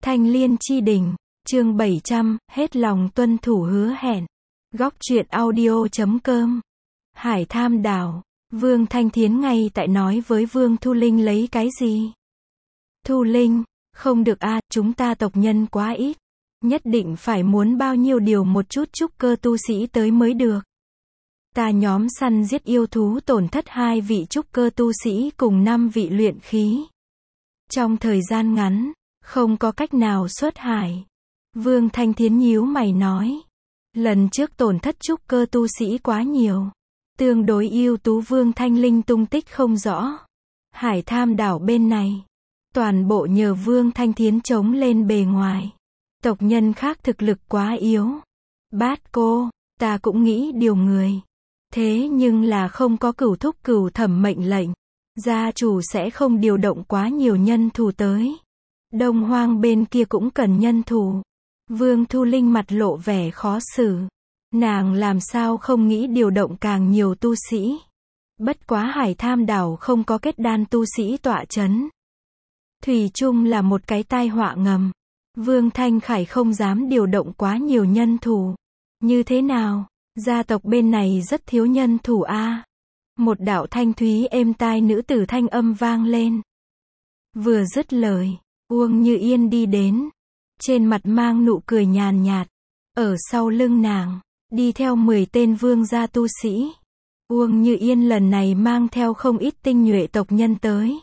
Thanh Liên Chi Đỉnh, chương 700, hết lòng tuân thủ hứa hẹn. Góc truyện audio.com. Hải Tham Đảo, Vương Thanh Thiến ngay tại nói với Vương Thu Linh lấy cái gì? Thu Linh, không được a, chúng ta tộc nhân quá ít. Nhất định phải muốn bao nhiêu điều một chút trúc cơ tu sĩ tới mới được. Ta nhóm săn giết yêu thú tổn thất 2 vị trúc cơ tu sĩ cùng 5 vị luyện khí. Trong thời gian ngắn, không có cách nào xuất hải. Vương Thanh Thiến nhíu mày nói. Lần trước tổn thất trúc cơ tu sĩ quá nhiều. Tương đối ưu tú Vương Thanh Linh tung tích không rõ. Hải Tham Đảo bên này, toàn bộ nhờ Vương Thanh Thiến chống lên bề ngoài. Tộc nhân khác thực lực quá yếu. Bát cô, ta cũng nghĩ điều người. Thế nhưng là không có cửu thúc cửu thẩm mệnh lệnh. Gia chủ sẽ không điều động quá nhiều nhân thủ tới. Đông Hoang bên kia cũng cần nhân thủ. Vương Thu Linh mặt lộ vẻ khó xử. Nàng làm sao không nghĩ điều động càng nhiều tu sĩ. Bất quá Hải Tham Đảo không có kết đan tu sĩ tọa chấn. Thủy chung là một cái tai họa ngầm. Vương Thanh Khải không dám điều động quá nhiều nhân thủ. Như thế nào? Gia tộc bên này rất thiếu nhân thủ a. Một đạo thanh thúy êm tai nữ tử thanh âm vang lên. Vừa dứt lời, Uông Như Yên đi đến. Trên mặt mang nụ cười nhàn nhạt. Ở sau lưng nàng, đi theo 10 tên vương gia tu sĩ. Uông Như Yên lần này mang theo không ít tinh nhuệ tộc nhân tới.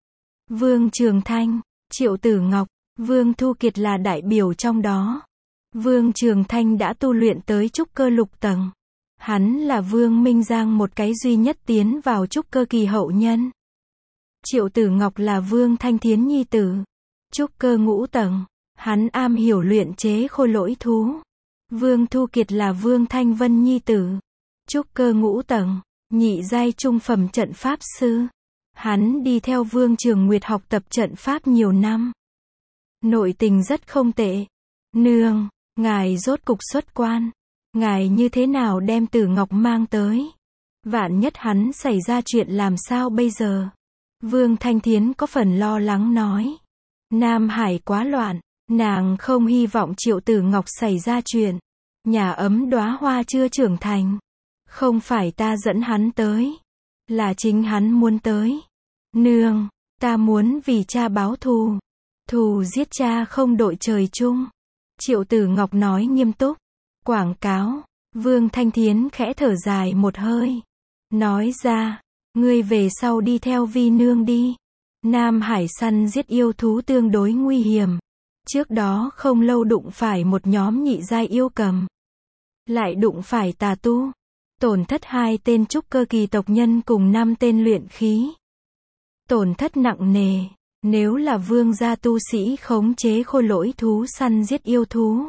Vương Trường Thanh, Triệu Tử Ngọc, Vương Thu Kiệt là đại biểu trong đó. Vương Trường Thanh đã tu luyện tới trúc cơ lục tầng. Hắn là Vương Minh Giang một cái duy nhất tiến vào trúc cơ kỳ hậu nhân. Triệu Tử Ngọc là Vương Thanh Thiến nhi tử. Trúc cơ ngũ tầng. Hắn am hiểu luyện chế khôi lỗi thú. Vương Thu Kiệt là Vương Thanh Vân nhi tử. Trúc cơ ngũ tầng. Nhị giai trung phẩm trận pháp sư. Hắn đi theo Vương Trường Nguyệt học tập trận pháp nhiều năm. Nội tình rất không tệ. Nương, ngài rốt cục xuất quan. Ngài như thế nào đem Tử Ngọc mang tới? Vạn nhất hắn xảy ra chuyện làm sao bây giờ? Vương Thanh Thiến có phần lo lắng nói. Nam Hải quá loạn. Nàng không hy vọng Triệu Tử Ngọc xảy ra chuyện. Nhà ấm đóa hoa chưa trưởng thành. Không phải ta dẫn hắn tới. Là chính hắn muốn tới. Nương, ta muốn vì cha báo thù. Thù giết cha không đội trời chung. Triệu Tử Ngọc nói nghiêm túc. Quảng cáo. Vương Thanh Thiến khẽ thở dài một hơi. Nói ra, ngươi về sau đi theo Vi nương đi. Nam Hải săn giết yêu thú tương đối nguy hiểm. Trước đó không lâu đụng phải một nhóm nhị giai yêu cầm. Lại đụng phải tà tu. Tổn thất 2 tên trúc cơ kỳ tộc nhân cùng 5 tên luyện khí. Tổn thất nặng nề. Nếu là vương gia tu sĩ khống chế khôi lỗi thú săn giết yêu thú.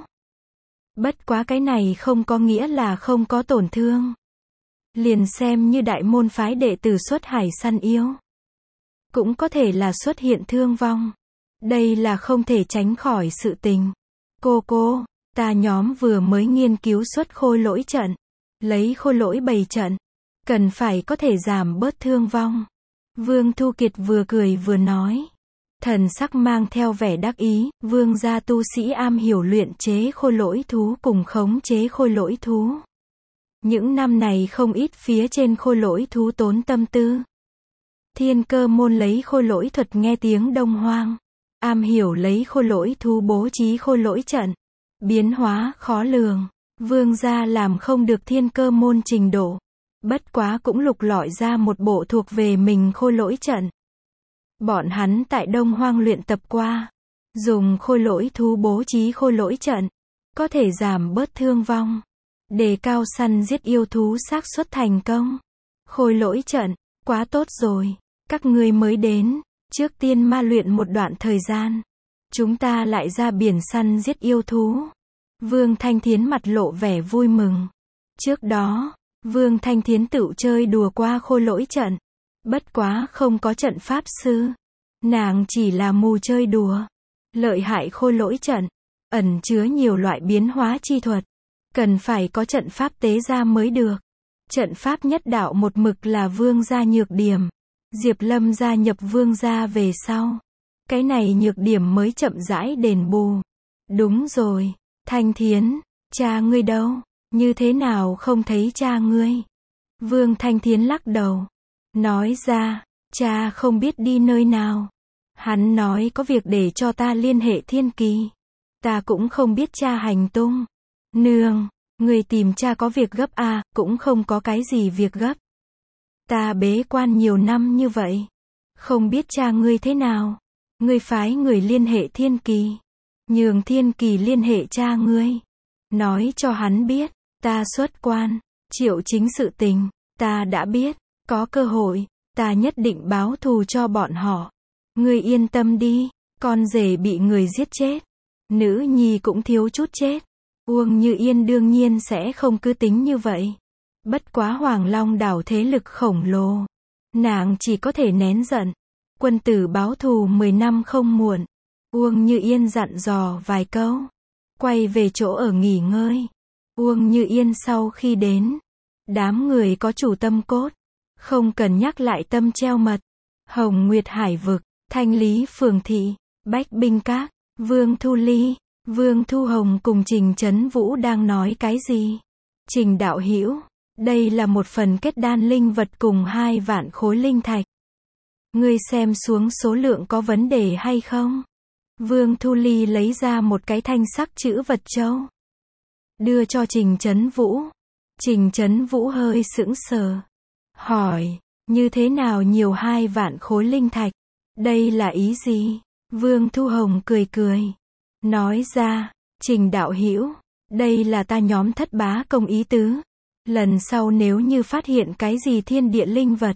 Bất quá cái này không có nghĩa là không có tổn thương. Liền xem như đại môn phái đệ tử xuất hải săn yêu. Cũng có thể là xuất hiện thương vong. Đây là không thể tránh khỏi sự tình. Cô, ta nhóm vừa mới nghiên cứu xuất khôi lỗi trận. Lấy khôi lỗi bày trận. Cần phải có thể giảm bớt thương vong. Vương Thu Kiệt vừa cười vừa nói. Thần sắc mang theo vẻ đắc ý. Vương gia tu sĩ am hiểu luyện chế khôi lỗi thú cùng khống chế khôi lỗi thú. Những năm này không ít phía trên khôi lỗi thú tốn tâm tư. Thiên Cơ môn lấy khôi lỗi thuật nghe tiếng Đông Hoang. Am hiểu lấy khôi lỗi thú bố trí khôi lỗi trận. Biến hóa khó lường. Vương gia làm không được Thiên Cơ môn trình độ. Bất quá cũng lục lọi ra một bộ thuộc về mình khôi lỗi trận. Bọn hắn tại Đông Hoang luyện tập qua. Dùng khôi lỗi thú bố trí khôi lỗi trận. Có thể giảm bớt thương vong. Đề cao săn giết yêu thú xác suất thành công. Khôi lỗi trận, quá tốt rồi. Các ngươi mới đến. Trước tiên ma luyện một đoạn thời gian. Chúng ta lại ra biển săn giết yêu thú. Vương Thanh Thiến mặt lộ vẻ vui mừng. Trước đó, Vương Thanh Thiến tự chơi đùa qua khôi lỗi trận. Bất quá không có trận pháp sư. Nàng chỉ là mù chơi đùa. Lợi hại khôi lỗi trận. Ẩn chứa nhiều loại biến hóa chi thuật. Cần phải có trận pháp tế ra mới được. Trận pháp nhất đạo một mực là vương gia nhược điểm. Diệp Lâm gia nhập vương gia về sau. Cái này nhược điểm mới chậm rãi đền bù. Đúng rồi, Thanh Thiến, cha ngươi đâu? Như thế nào không thấy cha ngươi? Vương Thanh Thiến lắc đầu. Nói ra, cha không biết đi nơi nào. Hắn nói có việc để cho ta liên hệ Thiên Kỳ. Ta cũng không biết cha hành tung. Nương, người tìm cha có việc gấp à, cũng không có cái gì việc gấp. Ta bế quan nhiều năm như vậy. Không biết cha ngươi thế nào. Ngươi phái người liên hệ Thiên Kỳ. Nhường Thiên Kỳ liên hệ cha ngươi. Nói cho hắn biết, ta xuất quan, Triệu Chính sự tình, ta đã biết, có cơ hội, ta nhất định báo thù cho bọn họ. Ngươi yên tâm đi, con rể bị người giết chết. Nữ nhi cũng thiếu chút chết. Uông Như Yên đương nhiên sẽ không cứ tính như vậy. Bất quá Hoàng Long đảo thế lực khổng lồ. Nàng chỉ có thể nén giận. Quân tử báo thù 10 năm không muộn. Uông Như Yên dặn dò vài câu. Quay về chỗ ở nghỉ ngơi. Uông Như Yên sau khi đến. Đám người có chủ tâm cốt. Không cần nhắc lại tâm treo mật. Hồng Nguyệt Hải Vực, Thanh Lý Phường Thị, Bách Binh Các, Vương Thu Ly, Vương Thu Hồng cùng Trình Chấn Vũ đang nói cái gì? Trình đạo hữu, đây là một phần kết đan linh vật cùng 2 vạn khối linh thạch. Ngươi xem xuống số lượng có vấn đề hay không? Vương Thu Ly lấy ra một cái thanh sắc chữ vật châu. Đưa cho Trình Chấn Vũ. Trình Chấn Vũ hơi sững sờ. Hỏi, như thế nào nhiều 2 vạn khối linh thạch? Đây là ý gì? Vương Thu Hồng cười cười. Nói ra, Trình đạo hữu, đây là ta nhóm Thất Bá Công ý tứ. Lần sau nếu như phát hiện cái gì thiên địa linh vật,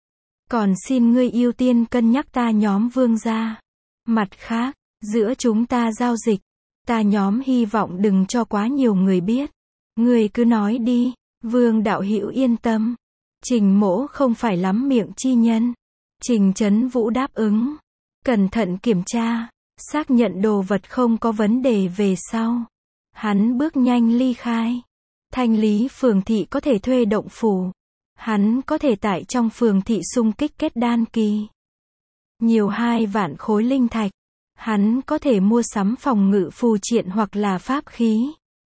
còn xin ngươi ưu tiên cân nhắc ta nhóm Vương gia. Mặt khác, giữa chúng ta giao dịch, ta nhóm hy vọng đừng cho quá nhiều người biết. Ngươi cứ nói đi, Vương đạo hữu yên tâm. Trình mỗ không phải lắm miệng chi nhân. Trình Chấn Vũ đáp ứng. Cẩn thận kiểm tra, xác nhận đồ vật không có vấn đề về sau. Hắn bước nhanh ly khai. Thanh Lý Phường Thị có thể thuê động phủ. Hắn có thể tại trong phường thị xung kích kết đan kỳ. Nhiều 2 vạn khối linh thạch. Hắn có thể mua sắm phòng ngự phù triện hoặc là pháp khí.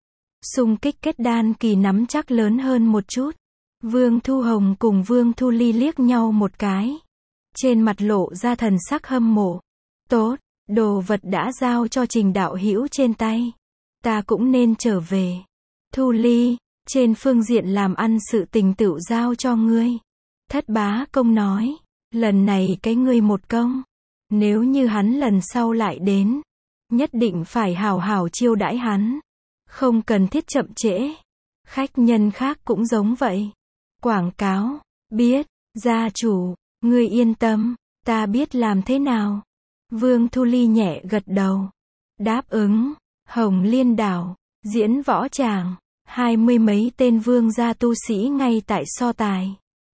Xung kích kết đan kỳ nắm chắc lớn hơn một chút. Vương Thu Hồng cùng Vương Thu Ly liếc nhau một cái. Trên mặt lộ ra thần sắc hâm mộ. Tốt, đồ vật đã giao cho Trình đạo hữu trên tay. Ta cũng nên trở về. Thu Ly, trên phương diện làm ăn sự tình tựu giao cho ngươi. Thất Bá Công nói, lần này cái ngươi một công. Nếu như hắn lần sau lại đến, nhất định phải hảo hảo chiêu đãi hắn. Không cần thiết chậm trễ. Khách nhân khác cũng giống vậy. Quảng cáo, biết, gia chủ, ngươi yên tâm, ta biết làm thế nào. Vương Thu Ly nhẹ gật đầu. Đáp ứng, Hồng Liên Đảo, diễn võ tràng, 20 mấy tên vương gia tu sĩ ngay tại so tài.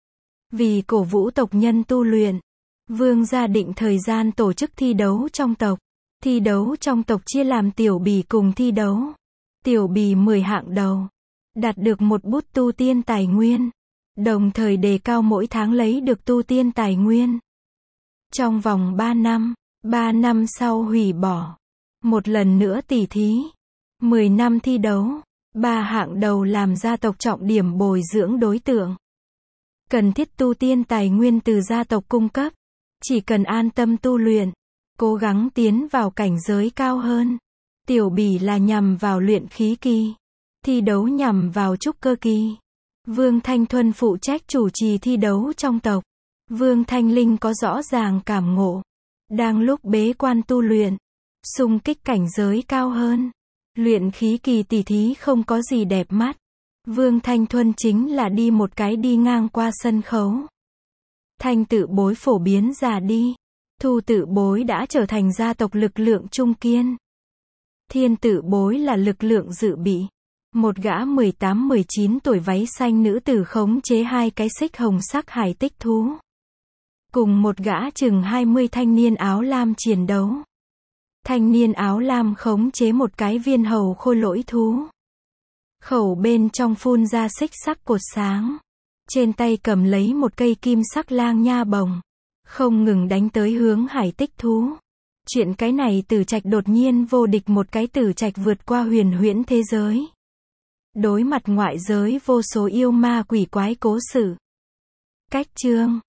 Vì cổ vũ tộc nhân tu luyện, vương gia định thời gian tổ chức thi đấu trong tộc. Thi đấu trong tộc chia làm tiểu bì cùng thi đấu. Tiểu bì 10 hạng đầu, đạt được một bút tu tiên tài nguyên. Đồng thời đề cao mỗi tháng lấy được tu tiên tài nguyên. Trong vòng 3 năm, 3 năm sau hủy bỏ. Một lần nữa tỉ thí. 10 năm thi đấu. 3 hạng đầu làm gia tộc trọng điểm bồi dưỡng đối tượng. Cần thiết tu tiên tài nguyên từ gia tộc cung cấp. Chỉ cần an tâm tu luyện, cố gắng tiến vào cảnh giới cao hơn. Tiểu bỉ là nhằm vào luyện khí kỳ. Thi đấu nhằm vào trúc cơ kỳ. Vương Thanh Thuần phụ trách chủ trì thi đấu trong tộc. Vương Thanh Linh có rõ ràng cảm ngộ. Đang lúc bế quan tu luyện, xung kích cảnh giới cao hơn. Luyện khí kỳ tỷ thí không có gì đẹp mắt. Vương Thanh Thuần chính là đi một cái đi ngang qua sân khấu. Thanh Tự Bối phổ biến già đi. Thu Tự Bối đã trở thành gia tộc lực lượng trung kiên. Thiên Tự Bối là lực lượng dự bị. Một gã 18-19 tuổi váy xanh nữ tử khống chế 2 cái xích hồng sắc hải tích thú. Cùng một gã chừng 20 thanh niên áo lam chiến đấu. Thanh niên áo lam khống chế một cái viên hầu khôi lỗi thú. Khẩu bên trong phun ra xích sắc cột sáng. Trên tay cầm lấy một cây kim sắc lang nha bồng. Không ngừng đánh tới hướng hải tích thú. Chuyện cái này Tử Trạch đột nhiên vô địch, một cái Tử Trạch vượt qua huyền huyễn thế giới. Đối mặt ngoại giới vô số yêu ma quỷ quái cố sự. Cách chương